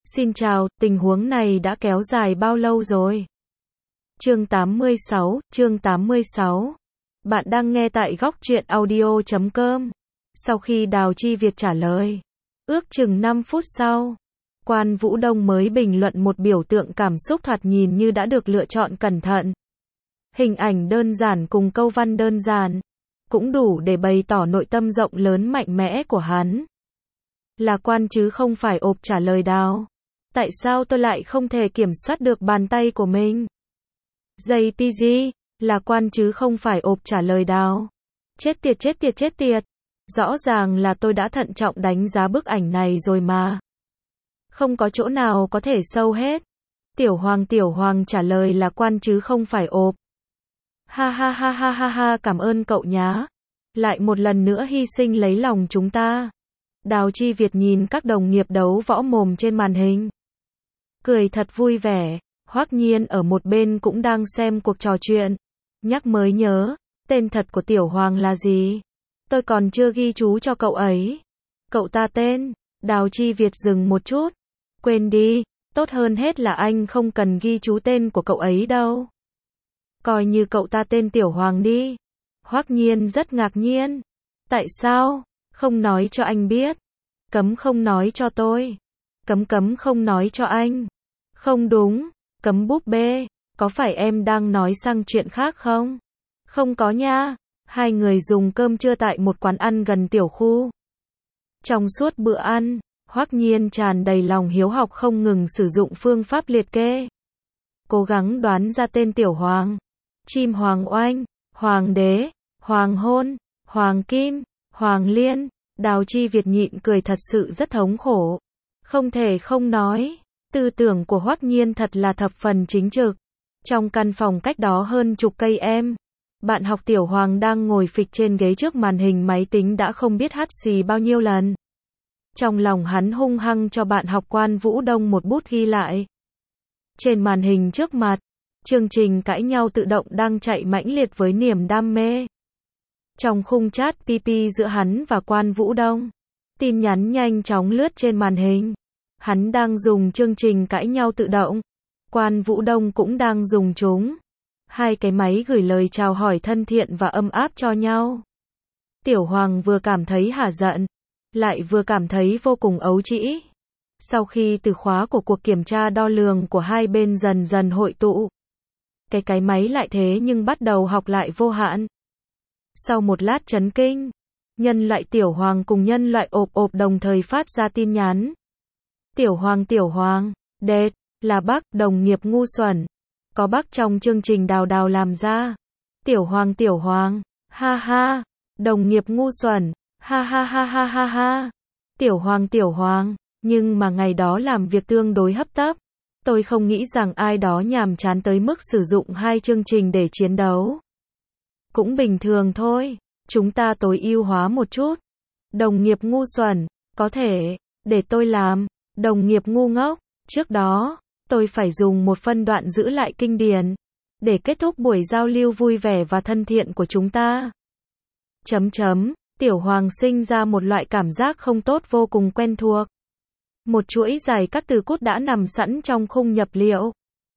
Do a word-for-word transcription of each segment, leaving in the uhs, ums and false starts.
Xin chào, tình huống này đã kéo dài bao lâu rồi? Chương tám mươi sáu, chương tám mươi sáu. Bạn đang nghe tại góc truyện audio chấm com. Sau khi Đào Chi Việt trả lời, ước chừng năm phút sau, Quan Vũ Đông mới bình luận một biểu tượng cảm xúc thoạt nhìn như đã được lựa chọn cẩn thận. Hình ảnh đơn giản cùng câu văn đơn giản, cũng đủ để bày tỏ nội tâm rộng lớn mạnh mẽ của hắn. Là Quan chứ không phải ộp trả lời Đào. Tại sao tôi lại không thể kiểm soát được bàn tay của mình? gi pê giê, là Quan chứ không phải ộp trả lời Đào. Chết tiệt chết tiệt chết tiệt. Rõ ràng là tôi đã thận trọng đánh giá bức ảnh này rồi mà. Không có chỗ nào có thể sâu hết. Tiểu Hoàng Tiểu Hoàng trả lời là Quan chứ không phải ộp. Ha ha ha ha ha ha, cảm ơn cậu nhá. Lại một lần nữa hy sinh lấy lòng chúng ta. Đào Chi Việt nhìn các đồng nghiệp đấu võ mồm trên màn hình, cười thật vui vẻ. Hoắc Nhiên ở một bên cũng đang xem cuộc trò chuyện. Nhắc mới nhớ, tên thật của Tiểu Hoàng là gì? Tôi còn chưa ghi chú cho cậu ấy. Cậu ta tên? Đào Chi Việt dừng một chút. Quên đi, tốt hơn hết là anh không cần ghi chú tên của cậu ấy đâu. Coi như cậu ta tên Tiểu Hoàng đi. Hoắc Nhiên rất ngạc nhiên. Tại sao? Không nói cho anh biết. Cấm không nói cho tôi. Cấm cấm không nói cho anh. Không đúng. Cấm búp bê. Có phải em đang nói sang chuyện khác không? Không có nha. Hai người dùng cơm trưa tại một quán ăn gần tiểu khu. Trong suốt bữa ăn, Hoắc Nhiên tràn đầy lòng hiếu học không ngừng sử dụng phương pháp liệt kê. Cố gắng đoán ra tên Tiểu Hoàng. Chim Hoàng Oanh, Hoàng Đế, Hoàng Hôn, Hoàng Kim, Hoàng Liên. Đào Chi Việt nhịn cười thật sự rất thống khổ. Không thể không nói, tư tưởng của Hoắc Nhiên thật là thập phần chính trực. Trong căn phòng cách đó hơn chục cây em, bạn học Tiểu Hoàng đang ngồi phịch trên ghế trước màn hình máy tính đã không biết hắt xì bao nhiêu lần. Trong lòng hắn hung hăng cho bạn học Quan Vũ Đông một bút ghi lại. Trên màn hình trước mặt, chương trình cãi nhau tự động đang chạy mãnh liệt với niềm đam mê. Trong khung chat pê pê giữa hắn và Quan Vũ Đông, tin nhắn nhanh chóng lướt trên màn hình. Hắn đang dùng chương trình cãi nhau tự động. Quan Vũ Đông cũng đang dùng chúng. Hai cái máy gửi lời chào hỏi thân thiện và âm áp cho nhau. Tiểu Hoàng vừa cảm thấy hả giận, lại vừa cảm thấy vô cùng ấu trĩ. Sau khi từ khóa của cuộc kiểm tra đo lường của hai bên dần dần hội tụ, cái cái máy lại thế nhưng bắt đầu học lại vô hạn. Sau một lát chấn kinh, nhân loại Tiểu Hoàng cùng nhân loại ộp ộp đồng thời phát ra tin nhắn. Tiểu Hoàng Tiểu Hoàng, đệt, là bác, đồng nghiệp ngu xuẩn. Có bác trong chương trình Đào Đào làm ra. Tiểu Hoàng Tiểu Hoàng, ha ha, đồng nghiệp ngu xuẩn, ha ha ha ha ha ha. Tiểu Hoàng Tiểu Hoàng, nhưng mà ngày đó làm việc tương đối hấp tấp. Tôi không nghĩ rằng ai đó nhàm chán tới mức sử dụng hai chương trình để chiến đấu. Cũng bình thường thôi, chúng ta tối ưu hóa một chút. Đồng nghiệp ngu xuẩn, có thể, để tôi làm. Đồng nghiệp ngu ngốc, trước đó, tôi phải dùng một phân đoạn giữ lại kinh điển, để kết thúc buổi giao lưu vui vẻ và thân thiện của chúng ta. Chấm chấm, Tiểu Hoàng sinh ra một loại cảm giác không tốt vô cùng quen thuộc. Một chuỗi dài các từ cốt đã nằm sẵn trong khung nhập liệu.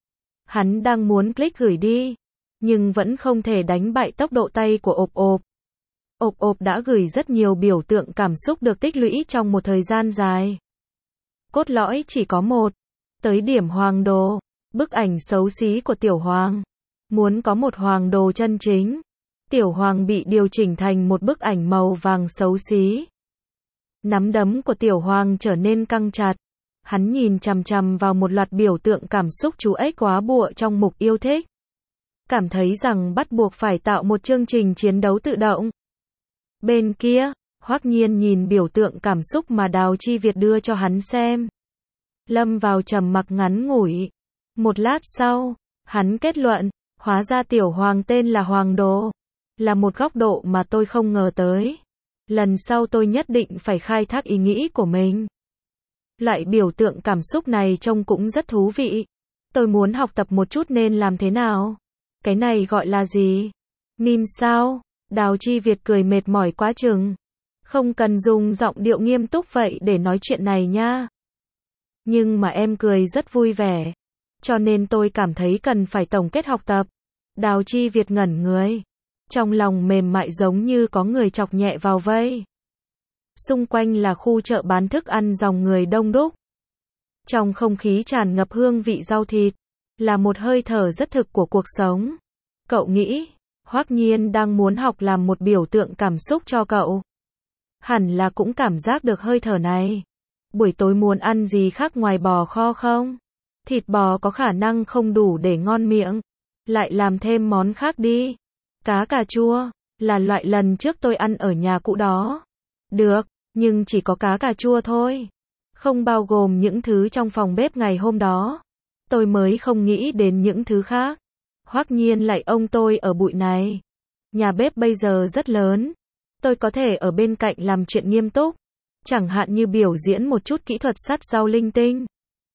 Hắn đang muốn click gửi đi, nhưng vẫn không thể đánh bại tốc độ tay của ộp ộp. Ộp ộp đã gửi rất nhiều biểu tượng cảm xúc được tích lũy trong một thời gian dài. Cốt lõi chỉ có một. Tới điểm hoàng đồ, bức ảnh xấu xí của Tiểu Hoàng. Muốn có một hoàng đồ chân chính, Tiểu Hoàng bị điều chỉnh thành một bức ảnh màu vàng xấu xí. Nắm đấm của Tiểu Hoàng trở nên căng chặt. Hắn nhìn chằm chằm vào một loạt biểu tượng cảm xúc chú ếch quá bụa trong mục yêu thích. Cảm thấy rằng bắt buộc phải tạo một chương trình chiến đấu tự động. Bên kia, Hoắc Nhiên nhìn biểu tượng cảm xúc mà Đào Chi Việt đưa cho hắn xem. Lâm vào trầm mặc ngắn ngủi. Một lát sau, hắn kết luận, hóa ra Tiểu Hoàng tên là Hoàng Đồ. Là một góc độ mà tôi không ngờ tới. Lần sau tôi nhất định phải khai thác ý nghĩ của mình. Loại biểu tượng cảm xúc này trông cũng rất thú vị. Tôi muốn học tập một chút nên làm thế nào? Cái này gọi là gì? Meme sao? Đào Chi Việt cười mệt mỏi quá chừng. Không cần dùng giọng điệu nghiêm túc vậy để nói chuyện này nha. Nhưng mà em cười rất vui vẻ. Cho nên tôi cảm thấy cần phải tổng kết học tập. Đào Chi Việt ngẩn người. Trong lòng mềm mại giống như có người chọc nhẹ vào vây. Xung quanh là khu chợ bán thức ăn dòng người đông đúc. Trong không khí tràn ngập hương vị rau thịt. Là một hơi thở rất thực của cuộc sống. Cậu nghĩ, Hoắc Nhiên đang muốn học làm một biểu tượng cảm xúc cho cậu. Hẳn là cũng cảm giác được hơi thở này. Buổi tối muốn ăn gì khác ngoài bò kho không? Thịt bò có khả năng không đủ để ngon miệng. Lại làm thêm món khác đi. Cá cà chua, là loại lần trước tôi ăn ở nhà cũ đó. Được, nhưng chỉ có cá cà chua thôi. Không bao gồm những thứ trong phòng bếp ngày hôm đó. Tôi mới không nghĩ đến những thứ khác. Hoắc Nhiên lại ông tôi ở bụi này. Nhà bếp bây giờ rất lớn. Tôi có thể ở bên cạnh làm chuyện nghiêm túc. Chẳng hạn như biểu diễn một chút kỹ thuật sắt rau linh tinh.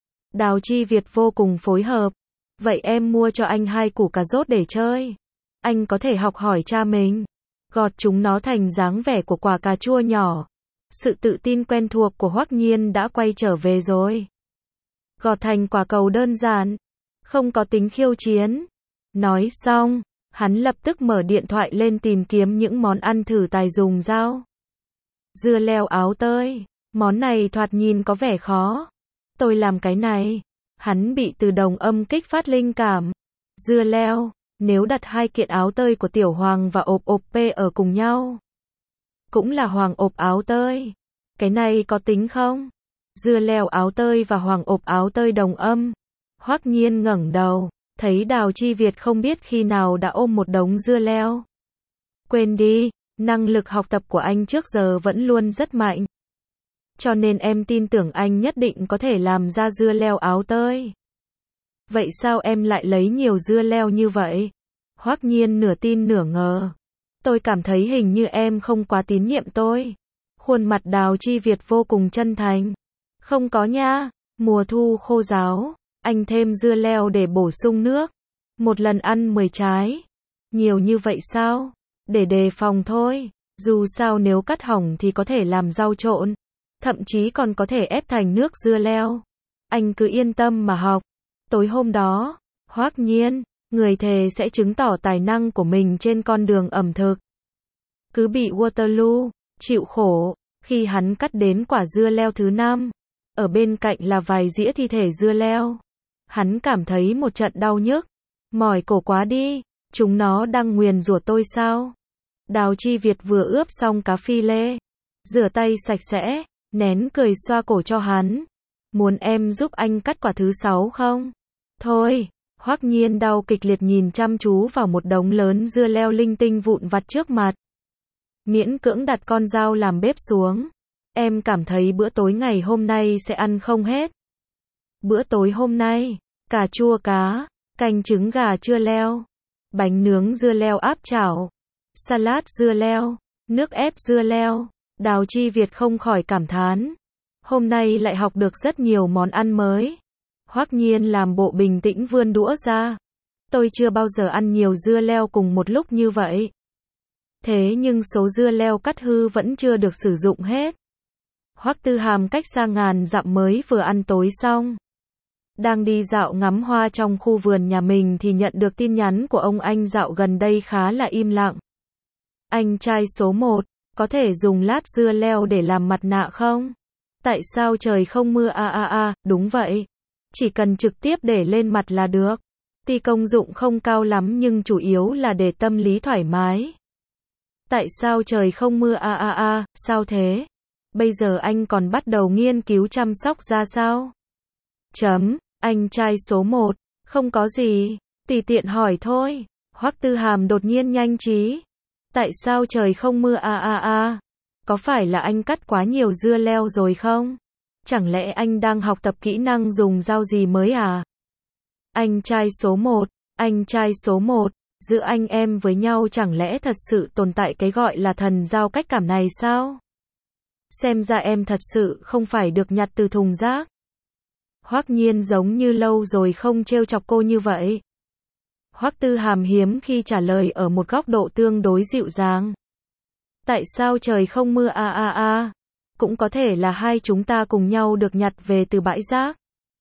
Đào Chi Việt vô cùng phối hợp. Vậy em mua cho anh hai củ cà rốt để chơi. Anh có thể học hỏi cha mình. Gọt chúng nó thành dáng vẻ của quả cà chua nhỏ. Sự tự tin quen thuộc của Hoắc Nhiên đã quay trở về rồi. Gọt thành quả cầu đơn giản. Không có tính khiêu chiến. Nói xong, hắn lập tức mở điện thoại lên tìm kiếm những món ăn thử tài dùng dao. Dưa leo áo tơi. Món này thoạt nhìn có vẻ khó. Tôi làm cái này. Hắn bị từ đồng âm kích phát linh cảm. Dưa leo. Nếu đặt hai kiện áo tơi của tiểu hoàng và ộp ộp p ở cùng nhau. Cũng là hoàng ộp áo tơi. Cái này có tính không? Dưa leo áo tơi và hoàng ộp áo tơi đồng âm. Hoắc Nhiên ngẩng đầu. Thấy Đào Chi Việt không biết khi nào đã ôm một đống dưa leo. Quên đi, năng lực học tập của anh trước giờ vẫn luôn rất mạnh. Cho nên em tin tưởng anh nhất định có thể làm ra dưa leo áo tơi. Vậy sao em lại lấy nhiều dưa leo như vậy? Hoắc Nhiên nửa tin nửa ngờ. Tôi cảm thấy hình như em không quá tín nhiệm tôi. Khuôn mặt Đào Chi Việt vô cùng chân thành. Không có nha, mùa thu khô ráo. Anh thêm dưa leo để bổ sung nước. Một lần ăn mười trái. Nhiều như vậy sao? Để đề phòng thôi. Dù sao nếu cắt hỏng thì có thể làm rau trộn. Thậm chí còn có thể ép thành nước dưa leo. Anh cứ yên tâm mà học. Tối hôm đó, Hoắc Nhiên, người thề sẽ chứng tỏ tài năng của mình trên con đường ẩm thực. Cứ bị Waterloo, chịu khổ, khi hắn cắt đến quả dưa leo thứ năm. Ở bên cạnh là vài dĩa thi thể dưa leo. Hắn cảm thấy một trận đau nhức. Mỏi cổ quá đi, chúng nó đang nguyền rủa tôi sao? Đào Chi Việt vừa ướp xong cá phi lê. Rửa tay sạch sẽ, nén cười xoa cổ cho hắn. Muốn em giúp anh cắt quả thứ sáu không? Thôi, Hoắc Nhiên đau kịch liệt nhìn chăm chú vào một đống lớn dưa leo linh tinh vụn vặt trước mặt. Miễn cưỡng đặt con dao làm bếp xuống. Em cảm thấy bữa tối ngày hôm nay sẽ ăn không hết. Bữa tối hôm nay, cà chua cá, canh trứng gà chưa leo, bánh nướng dưa leo áp chảo, salad dưa leo, nước ép dưa leo. Đào Chi Việt không khỏi cảm thán. Hôm nay lại học được rất nhiều món ăn mới. Hoắc Nhiên làm bộ bình tĩnh vươn đũa ra. Tôi chưa bao giờ ăn nhiều dưa leo cùng một lúc như vậy. Thế nhưng số dưa leo cắt hư vẫn chưa được sử dụng hết. Hoắc Tư Hàm cách xa ngàn dặm mới vừa ăn tối xong. Đang đi dạo ngắm hoa trong khu vườn nhà mình thì nhận được tin nhắn của ông anh dạo gần đây khá là im lặng. Anh trai số một, có thể dùng lát dưa leo để làm mặt nạ không? Tại sao trời không mưa a a a, đúng vậy. Chỉ cần trực tiếp để lên mặt là được. Tuy công dụng không cao lắm nhưng chủ yếu là để tâm lý thoải mái. Tại sao trời không mưa a a a, sao thế? Bây giờ anh còn bắt đầu nghiên cứu chăm sóc ra sao? Chấm, anh trai số một, không có gì, tùy tiện hỏi thôi. Hoắc Tư Hàm đột nhiên nhanh trí. Tại sao trời không mưa a a a? Có phải là anh cắt quá nhiều dưa leo rồi không? Chẳng lẽ anh đang học tập kỹ năng dùng dao gì mới à? Anh trai số một, anh trai số một, giữa anh em với nhau chẳng lẽ thật sự tồn tại cái gọi là thần giao cách cảm này sao? Xem ra em thật sự không phải được nhặt từ thùng rác. Hoắc Nhiên giống như lâu rồi không trêu chọc cô như vậy. Hoắc Tư Hàm hiếm khi trả lời ở một góc độ tương đối dịu dàng. Tại sao trời không mưa a a a? Cũng có thể là hai chúng ta cùng nhau được nhặt về từ bãi rác.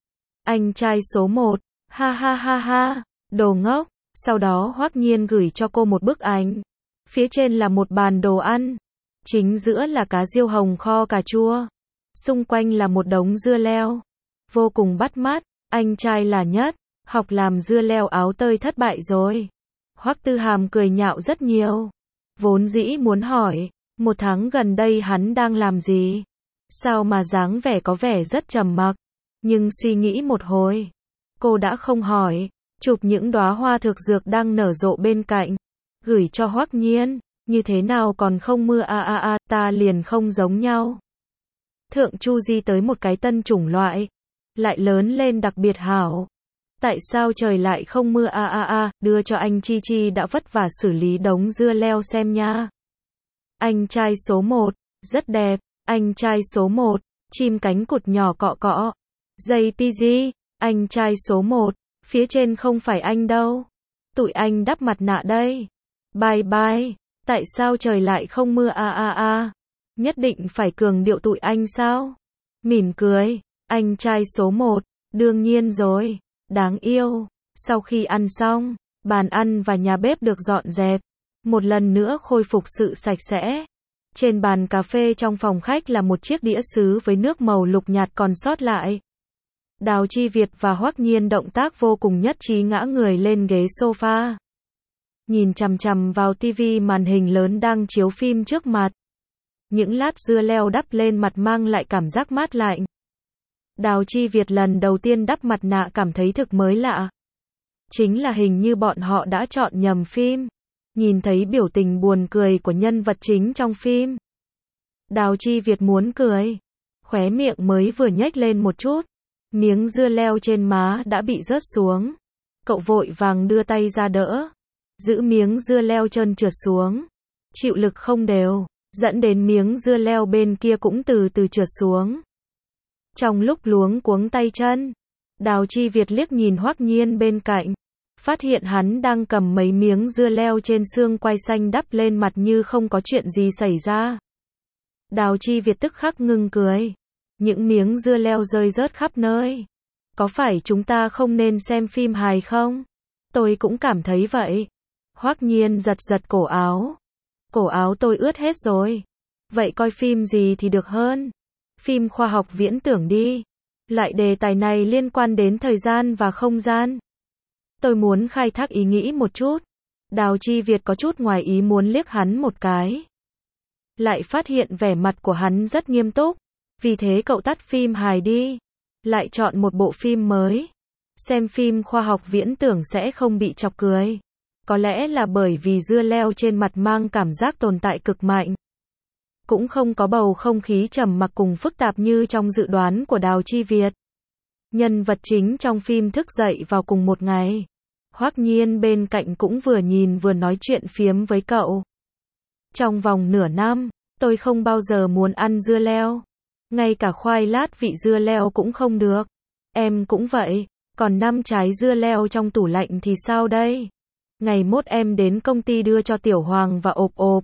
Anh trai số một, ha ha ha ha, đồ ngốc. Sau đó Hoắc Nhiên gửi cho cô một bức ảnh. Phía trên là một bàn đồ ăn. Chính giữa là cá riêu hồng kho cà chua. Xung quanh là một đống dưa leo. Vô cùng bắt mắt, anh trai là nhất. Học làm dưa leo áo tơi thất bại rồi. Hoắc Tư Hàm cười nhạo rất nhiều. Vốn dĩ muốn hỏi, một tháng gần đây hắn đang làm gì? Sao mà dáng vẻ có vẻ rất trầm mặc. Nhưng suy nghĩ một hồi, cô đã không hỏi. Chụp những đóa hoa thực dược đang nở rộ bên cạnh. Gửi cho Hoắc Nhiên. Như thế nào còn không mưa a a a, ta liền không giống nhau. Thượng Chu Di tới một cái tân chủng loại. Lại lớn lên đặc biệt hảo. Tại sao trời lại không mưa a a a, đưa cho anh Chi Chi đã vất vả xử lý đống dưa leo xem nha. Anh trai số một, rất đẹp. Anh trai số một, chim cánh cụt nhỏ cọ cọ. Dây pi gi, anh trai số một, phía trên không phải anh đâu. Tụi anh đắp mặt nạ đây. Bye bye, tại sao trời lại không mưa a a a? Nhất định phải cường điệu tụi anh sao? Mỉm cười, anh trai số một, đương nhiên rồi, đáng yêu. Sau khi ăn xong, bàn ăn và nhà bếp được dọn dẹp. Một lần nữa khôi phục sự sạch sẽ. Trên bàn cà phê trong phòng khách là một chiếc đĩa sứ với nước màu lục nhạt còn sót lại. Đào Chi Việt và Hoắc Nhiên động tác vô cùng nhất trí ngã người lên ghế sofa. Nhìn chằm chằm vào tivi màn hình lớn đang chiếu phim trước mặt. Những lát dưa leo đắp lên mặt mang lại cảm giác mát lạnh. Đào Chi Việt lần đầu tiên đắp mặt nạ cảm thấy thực mới lạ. Chính là hình như bọn họ đã chọn nhầm phim. Nhìn thấy biểu tình buồn cười của nhân vật chính trong phim. Đào Chi Việt muốn cười. Khóe miệng mới vừa nhếch lên một chút. Miếng dưa leo trên má đã bị rớt xuống. Cậu vội vàng đưa tay ra đỡ. Giữ miếng dưa leo trơn trượt xuống. Chịu lực không đều. Dẫn đến miếng dưa leo bên kia cũng từ từ trượt xuống. Trong lúc luống cuống tay chân, Đào Chi Việt liếc nhìn Hoắc Nhiên bên cạnh. Phát hiện hắn đang cầm mấy miếng dưa leo trên xương quai xanh đắp lên mặt như không có chuyện gì xảy ra. Đào Chi Việt tức khắc ngưng cười. Những miếng dưa leo rơi rớt khắp nơi. Có phải chúng ta không nên xem phim hài không? Tôi cũng cảm thấy vậy. Hoắc Nhiên giật giật cổ áo. Cổ áo tôi ướt hết rồi. Vậy coi phim gì thì được hơn? Phim khoa học viễn tưởng đi. Loại đề tài này liên quan đến thời gian và không gian. Tôi muốn khai thác ý nghĩ một chút. Đào Chi Việt có chút ngoài ý muốn liếc hắn một cái. Lại phát hiện vẻ mặt của hắn rất nghiêm túc. Vì thế cậu tắt phim hài đi. Lại chọn một bộ phim mới. Xem phim khoa học viễn tưởng sẽ không bị chọc cười. Có lẽ là bởi vì dưa leo trên mặt mang cảm giác tồn tại cực mạnh. Cũng không có bầu không khí trầm mặc cùng phức tạp như trong dự đoán của Đào Chi Việt. Nhân vật chính trong phim thức dậy vào cùng một ngày. Hoắc Nhiên bên cạnh cũng vừa nhìn vừa nói chuyện phiếm với cậu. Trong vòng nửa năm, tôi không bao giờ muốn ăn dưa leo. Ngay cả khoai lát vị dưa leo cũng không được. Em cũng vậy. Còn năm trái dưa leo trong tủ lạnh thì sao đây? Ngày mốt em đến công ty đưa cho Tiểu Hoàng và ộp ộp.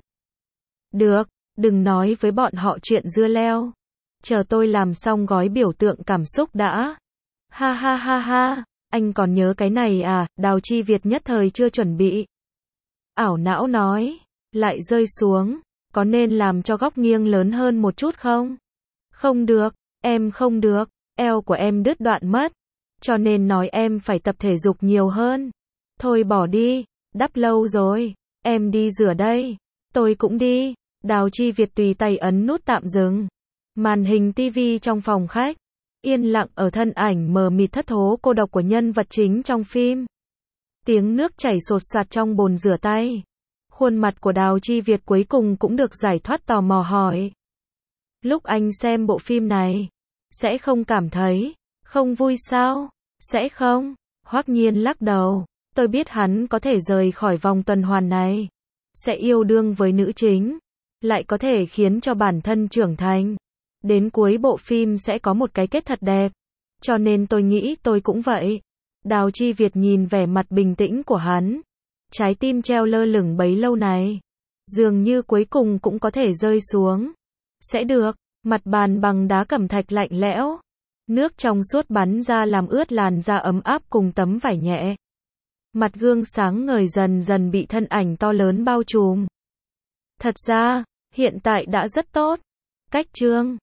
Được, đừng nói với bọn họ chuyện dưa leo. Chờ tôi làm xong gói biểu tượng cảm xúc đã. Ha ha ha ha, anh còn nhớ cái này à? Đào Chi Việt nhất thời chưa chuẩn bị. Ảo não nói, lại rơi xuống. Có nên làm cho góc nghiêng lớn hơn một chút không? Không được, em không được. Eo của em đứt đoạn mất. Cho nên nói em phải tập thể dục nhiều hơn. Thôi bỏ đi, đắp lâu rồi. Em đi rửa đây. Tôi cũng đi. Đào Chi Việt tùy tay ấn nút tạm dừng. Màn hình tivi trong phòng khách. Yên lặng ở thân ảnh mờ mịt thất thố cô độc của nhân vật chính trong phim. Tiếng nước chảy sột soạt trong bồn rửa tay. Khuôn mặt của Đào Chi Việt cuối cùng cũng được giải thoát tò mò hỏi. Lúc anh xem bộ phim này, sẽ không cảm thấy không vui sao? Sẽ không? Hoắc Nhiên lắc đầu. Tôi biết hắn có thể rời khỏi vòng tuần hoàn này. Sẽ yêu đương với nữ chính. Lại có thể khiến cho bản thân trưởng thành. Đến cuối bộ phim sẽ có một cái kết thật đẹp. Cho nên tôi nghĩ tôi cũng vậy. Đào Chi Việt nhìn vẻ mặt bình tĩnh của hắn. Trái tim treo lơ lửng bấy lâu này. Dường như cuối cùng cũng có thể rơi xuống. Sẽ được. Mặt bàn bằng đá cẩm thạch lạnh lẽo. Nước trong suốt bắn ra làm ướt làn da ấm áp cùng tấm vải nhẹ. Mặt gương sáng ngời dần dần bị thân ảnh to lớn bao trùm. Thật ra, hiện tại đã rất tốt. Cách chương